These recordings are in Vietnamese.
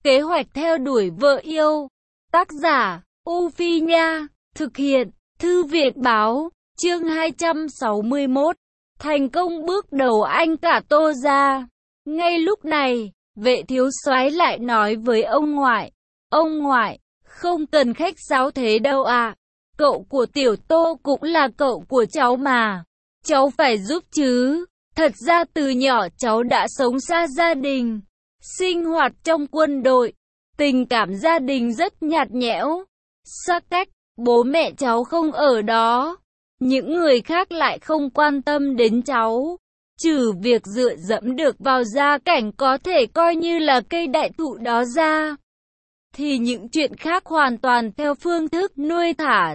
Kế hoạch theo đuổi vợ yêu. Tác giả, U Phi Nha. Thực hiện, Thư viện Báo. Chương 261. Thành công bước đầu anh cả Tô ra. Ngay lúc này, Vệ thiếu soái lại nói với ông ngoại. Ông ngoại, không cần khách sáo thế đâu à. Cậu của tiểu Tô cũng là cậu của cháu mà. Cháu phải giúp chứ. Thật ra từ nhỏ cháu đã sống xa gia đình. Sinh hoạt trong quân đội. Tình cảm gia đình rất nhạt nhẽo. Xa cách, bố mẹ cháu không ở đó. Những người khác lại không quan tâm đến cháu. Trừ việc dựa dẫm được vào gia cảnh có thể coi như là cây đại thụ đó ra, thì những chuyện khác hoàn toàn theo phương thức nuôi thả.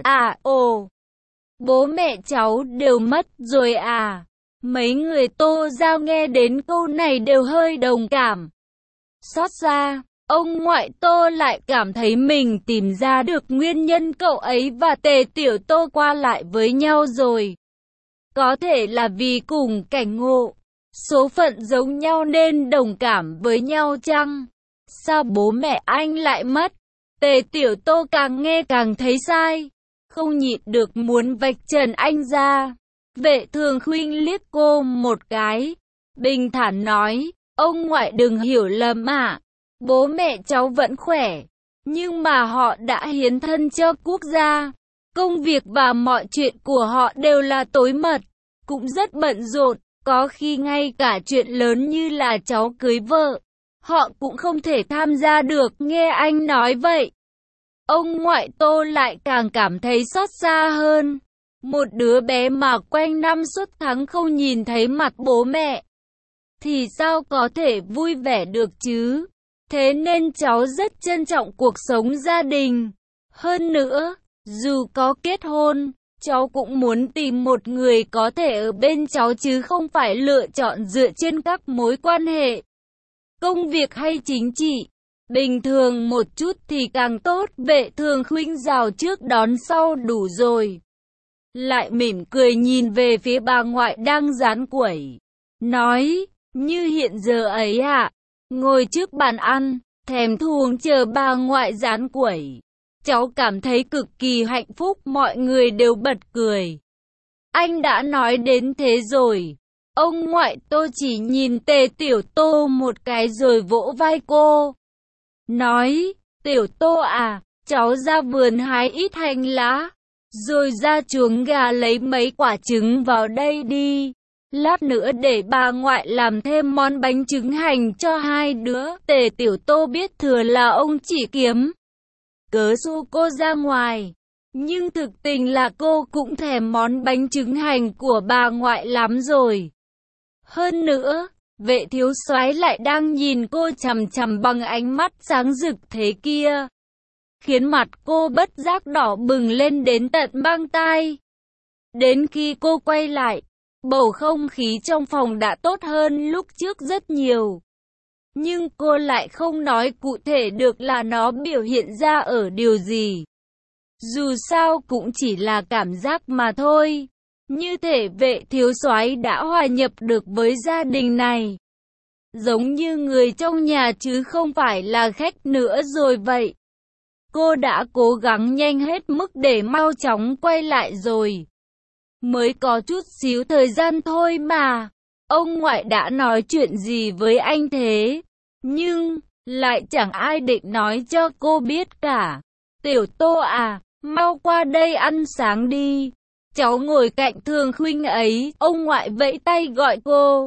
Bố mẹ cháu đều mất rồi à? Mấy người Tô Giao nghe đến câu này đều hơi đồng cảm. Xót xa, ông ngoại Tô lại cảm thấy mình tìm ra được nguyên nhân cậu ấy và Tề Tiểu Tô qua lại với nhau rồi. Có thể là vì cùng cảnh ngộ, số phận giống nhau nên đồng cảm với nhau chăng? Sao bố mẹ anh lại mất? Tề Tiểu Tô càng nghe càng thấy sai, không nhịn được muốn vạch trần anh ra. Vệ Thường Khuynh liếc cô một cái, bình thản nói, ông ngoại đừng hiểu lầm ạ. Bố mẹ cháu vẫn khỏe, nhưng mà họ đã hiến thân cho quốc gia. Công việc và mọi chuyện của họ đều là tối mật, cũng rất bận rộn, có khi ngay cả chuyện lớn như là cháu cưới vợ, họ cũng không thể tham gia được. Nghe anh nói vậy, ông ngoại Tô lại càng cảm thấy xót xa hơn. Một đứa bé mà quanh năm suốt tháng không nhìn thấy mặt bố mẹ, thì sao có thể vui vẻ được chứ? Thế nên cháu rất trân trọng cuộc sống gia đình. Hơn nữa, dù có kết hôn, cháu cũng muốn tìm một người có thể ở bên cháu chứ không phải lựa chọn dựa trên các mối quan hệ, công việc hay chính trị. Bình thường một chút thì càng tốt. Vệ Thường Khuynh rào trước đón sau đủ rồi. Lại mỉm cười nhìn về phía bà ngoại đang rán quẩy, nói, như hiện giờ ấy ạ. Ngồi trước bàn ăn, thèm thuồng chờ bà ngoại rán quẩy. Cháu cảm thấy cực kỳ hạnh phúc. Mọi người đều bật cười. Anh đã nói đến thế rồi. Ông ngoại Tô chỉ nhìn Tề Tiểu Tô một cái rồi vỗ vai cô, nói, Tiểu Tô à, cháu ra vườn hái ít hành lá, rồi ra chuồng gà lấy mấy quả trứng vào đây đi. Lát nữa để bà ngoại làm thêm món bánh trứng hành cho hai đứa. Tề Tiểu Tô biết thừa là ông chỉ kiếm cớ xu cô ra ngoài, nhưng thực tình là cô cũng thèm món bánh trứng hành của bà ngoại lắm rồi. Hơn nữa, Vệ thiếu soái lại đang nhìn cô chằm chằm bằng ánh mắt sáng rực thế kia, khiến mặt cô bất giác đỏ bừng lên đến tận mang tai. Đến khi cô quay lại, bầu không khí trong phòng đã tốt hơn lúc trước rất nhiều. Nhưng cô lại không nói cụ thể được là nó biểu hiện ra ở điều gì. Dù sao cũng chỉ là cảm giác mà thôi. Như thể Vệ thiếu soái đã hòa nhập được với gia đình này, giống như người trong nhà chứ không phải là khách nữa rồi vậy. Cô đã cố gắng nhanh hết mức để mau chóng quay lại rồi. Mới có chút xíu thời gian thôi mà. Ông ngoại đã nói chuyện gì với anh thế? Nhưng lại chẳng ai định nói cho cô biết cả. Tiểu Tô à, mau qua đây ăn sáng đi. Cháu ngồi cạnh Thường Khuynh ấy. Ông ngoại vẫy tay gọi cô.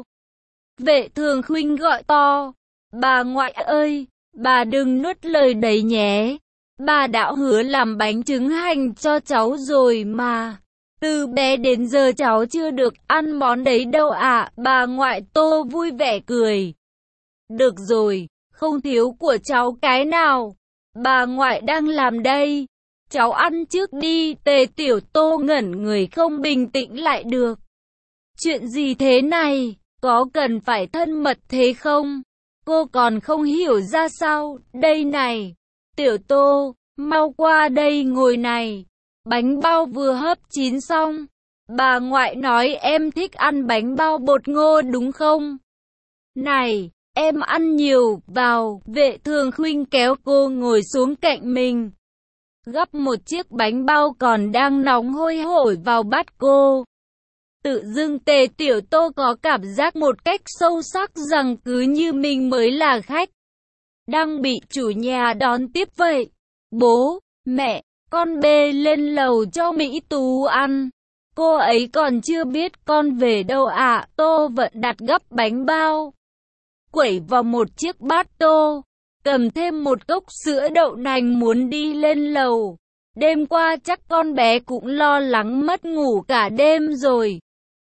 Vệ Thường Khuynh gọi to, bà ngoại ơi, bà đừng nuốt lời đấy nhé. Bà đã hứa làm bánh trứng hành cho cháu rồi mà. Từ bé đến giờ cháu chưa được ăn món đấy đâu ạ. Bà ngoại Tô vui vẻ cười. Được rồi, không thiếu của cháu cái nào. Bà ngoại đang làm đây. Cháu ăn trước đi. Tề Tiểu Tô ngẩn người không bình tĩnh lại được. Chuyện gì thế này? Có cần phải thân mật thế không? Cô còn không hiểu ra sao. Đây này, Tiểu Tô, mau qua đây ngồi này. Bánh bao vừa hấp chín xong. Bà ngoại nói em thích ăn bánh bao bột ngô đúng không? Này, em ăn nhiều vào. Vệ Thường Khuynh kéo cô ngồi xuống cạnh mình, gắp một chiếc bánh bao còn đang nóng hôi hổi vào bát cô. Tự dưng Tề Tiểu Tô có cảm giác một cách sâu sắc rằng cứ như mình mới là khách, đang bị chủ nhà đón tiếp vậy. Bố, mẹ, con bê lên lầu cho Mỹ Tú ăn. Cô ấy còn chưa biết con về đâu ạ. Tô Vận Đạt gắp bánh bao, quẩy vào một chiếc bát tô, cầm thêm một cốc sữa đậu nành muốn đi lên lầu. Đêm qua chắc con bé cũng lo lắng mất ngủ cả đêm rồi,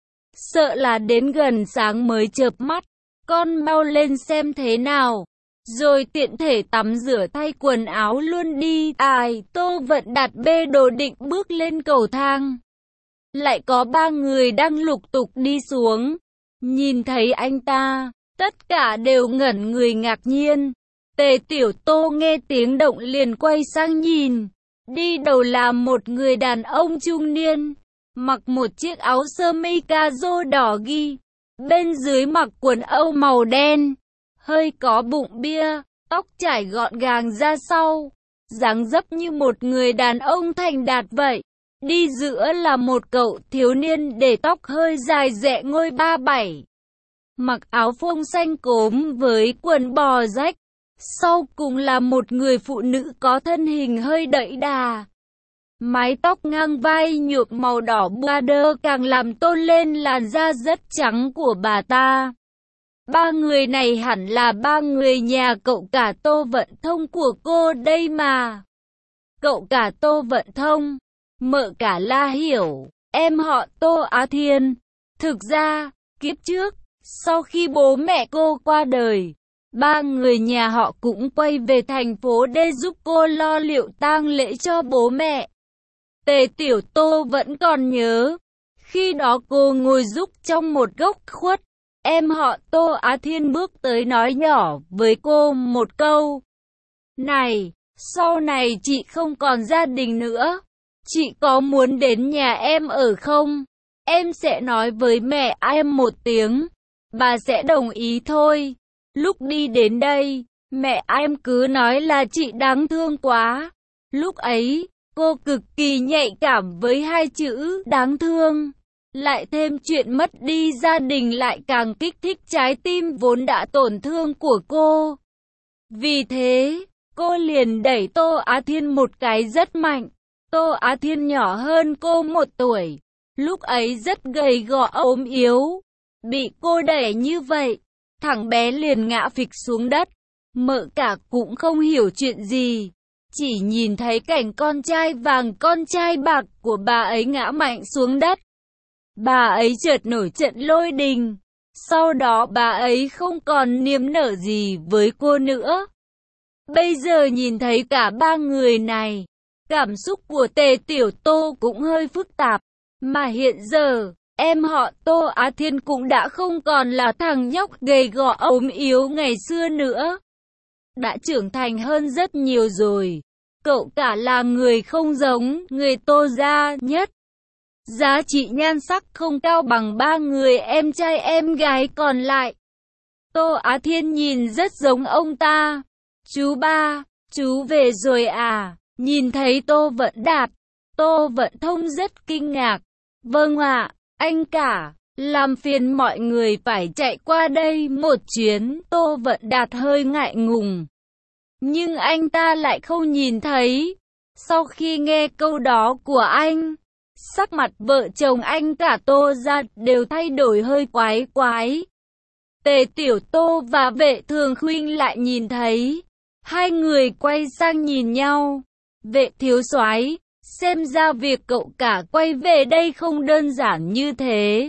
sợ là đến gần sáng mới chợp mắt. Con mau lên xem thế nào, rồi tiện thể tắm rửa thay quần áo luôn đi. Tô Vận Đạt bê đồ định bước lên cầu thang, lại có ba người đang lục tục đi xuống. Nhìn thấy anh ta, tất cả đều ngẩn người ngạc nhiên. Tề Tiểu Tô nghe tiếng động liền quay sang nhìn. Đi đầu là một người đàn ông trung niên, mặc một chiếc áo sơ mi caro đỏ ghi, bên dưới mặc quần âu màu đen, hơi có bụng bia, tóc trải gọn gàng ra sau, dáng dấp như một người đàn ông thành đạt vậy. Đi giữa là một cậu thiếu niên để tóc hơi dài rẽ ngôi 37, mặc áo phông xanh cốm với quần bò rách. Sau cùng là một người phụ nữ có thân hình hơi đẫy đà, mái tóc ngang vai nhuộm màu đỏ border càng làm tôn lên làn da rất trắng của bà ta. Ba người này hẳn là ba người nhà cậu cả Tô Vận Thông của cô đây mà. Cậu cả Tô Vận Thông, mợ cả La Hiểu, em họ Tô Á Thiên. Thực ra, kiếp trước, sau khi bố mẹ cô qua đời, ba người nhà họ cũng quay về thành phố để giúp cô lo liệu tang lễ cho bố mẹ. Tề Tiểu Tô vẫn còn nhớ, khi đó cô ngồi giúp trong một góc khuất. Em họ Tô Á Thiên bước tới nói nhỏ với cô một câu. Này, sau này chị không còn gia đình nữa, chị có muốn đến nhà em ở không? Em sẽ nói với mẹ em một tiếng, bà sẽ đồng ý thôi. Lúc đi đến đây, mẹ em cứ nói là chị đáng thương quá. Lúc ấy, cô cực kỳ nhạy cảm với hai chữ đáng thương. Lại thêm chuyện mất đi gia đình lại càng kích thích trái tim vốn đã tổn thương của cô. Vì thế, cô liền đẩy Tô Á Thiên một cái rất mạnh. Tô Á Thiên nhỏ hơn cô 1 tuổi, lúc ấy rất gầy gò ốm yếu. Bị cô đẩy như vậy, thằng bé liền ngã phịch xuống đất. Mợ cả cũng không hiểu chuyện gì, chỉ nhìn thấy cảnh con trai vàng con trai bạc của bà ấy ngã mạnh xuống đất. Bà ấy chợt nổi trận lôi đình. Sau đó bà ấy không còn niềm nở gì với cô nữa. Bây giờ nhìn thấy cả ba người này, cảm xúc của Tề Tiểu Tô cũng hơi phức tạp. Mà hiện giờ, em họ Tô Á Thiên cũng đã không còn là thằng nhóc gầy gò ốm yếu ngày xưa nữa. Đã trưởng thành hơn rất nhiều rồi. Cậu cả là người không giống người Tô gia nhất. Giá trị nhan sắc không cao bằng ba người em trai em gái còn lại. Tô Á Thiên nhìn rất giống ông ta. Chú ba, chú về rồi à? Nhìn thấy Tô Vận Đạt, Tô Vận Thông rất kinh ngạc. Vâng ạ, anh cả, làm phiền mọi người phải chạy qua đây một chuyến. Tô Vận Đạt hơi ngại ngùng, nhưng anh ta lại không nhìn thấy. Sau khi nghe câu đó của anh, sắc mặt vợ chồng anh cả Tô gia đều thay đổi hơi quái quái. Tề Tiểu Tô và Vệ Thường Khuynh lại nhìn thấy. Hai người quay sang nhìn nhau. Vệ thiếu soái, xem ra việc cậu cả quay về đây không đơn giản như thế.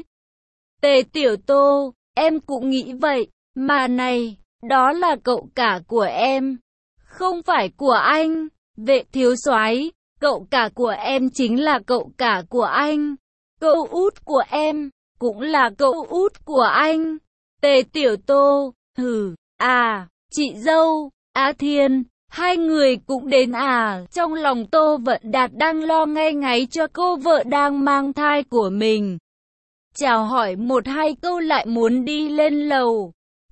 Tề Tiểu Tô, em cũng nghĩ vậy. Mà này, đó là cậu cả của em, không phải của anh. Vệ thiếu soái, cậu cả của em chính là cậu cả của anh. Cậu út của em cũng là cậu út của anh. Tề Tiểu Tô, chị dâu, Á Thiên, hai người cũng đến à? Trong lòng Tô Vận Đạt đang lo ngay ngáy cho cô vợ đang mang thai của mình. Chào hỏi một hai câu lại muốn đi lên lầu.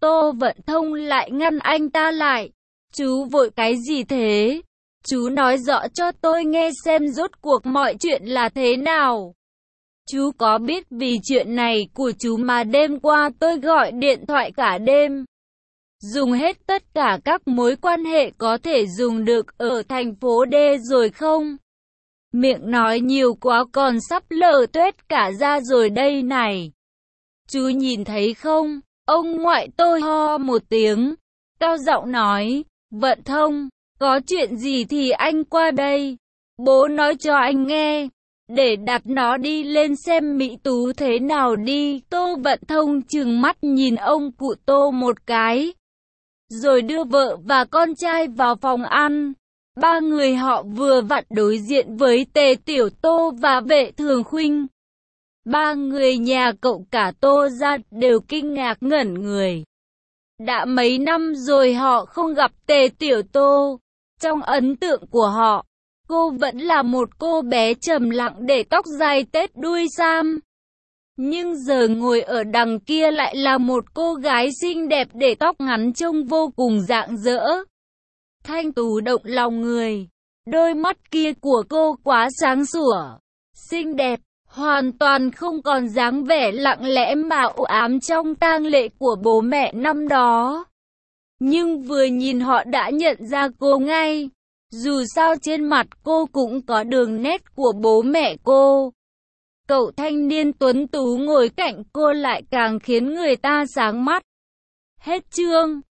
Tô Vận Thông lại ngăn anh ta lại. Chú vội cái gì thế? Chú nói rõ cho tôi nghe xem rốt cuộc mọi chuyện là thế nào. Chú có biết vì chuyện này của chú mà đêm qua tôi gọi điện thoại cả đêm, dùng hết tất cả các mối quan hệ có thể dùng được ở thành phố D rồi không? Miệng nói nhiều quá còn sắp lở tuét cả ra rồi đây này. Chú nhìn thấy không? Ông ngoại tôi ho một tiếng, cao giọng nói, Vận Thông, có chuyện gì thì anh qua đây. Bố nói cho anh nghe, để đặt nó đi lên xem Mỹ Tú thế nào đi. Tô Vận Thông trừng mắt nhìn ông cụ Tô một cái, rồi đưa vợ và con trai vào phòng ăn. Ba người họ vừa vặn đối diện với Tề Tiểu Tô và Vệ Thường Khuynh. Ba người nhà cậu cả Tô ra đều kinh ngạc ngẩn người. Đã mấy năm rồi họ không gặp Tề Tiểu Tô. Trong ấn tượng của họ, cô vẫn là một cô bé trầm lặng để tóc dài tết đuôi sam. Nhưng giờ ngồi ở đằng kia lại là một cô gái xinh đẹp để tóc ngắn trông vô cùng rạng rỡ, thanh tú động lòng người. Đôi mắt kia của cô quá sáng sủa, xinh đẹp, hoàn toàn không còn dáng vẻ lặng lẽ mà u ám trong tang lễ của bố mẹ năm đó. Nhưng vừa nhìn họ đã nhận ra cô ngay. Dù sao trên mặt cô cũng có đường nét của bố mẹ cô. Cậu thanh niên tuấn tú ngồi cạnh cô lại càng khiến người ta sáng mắt. Hết chương.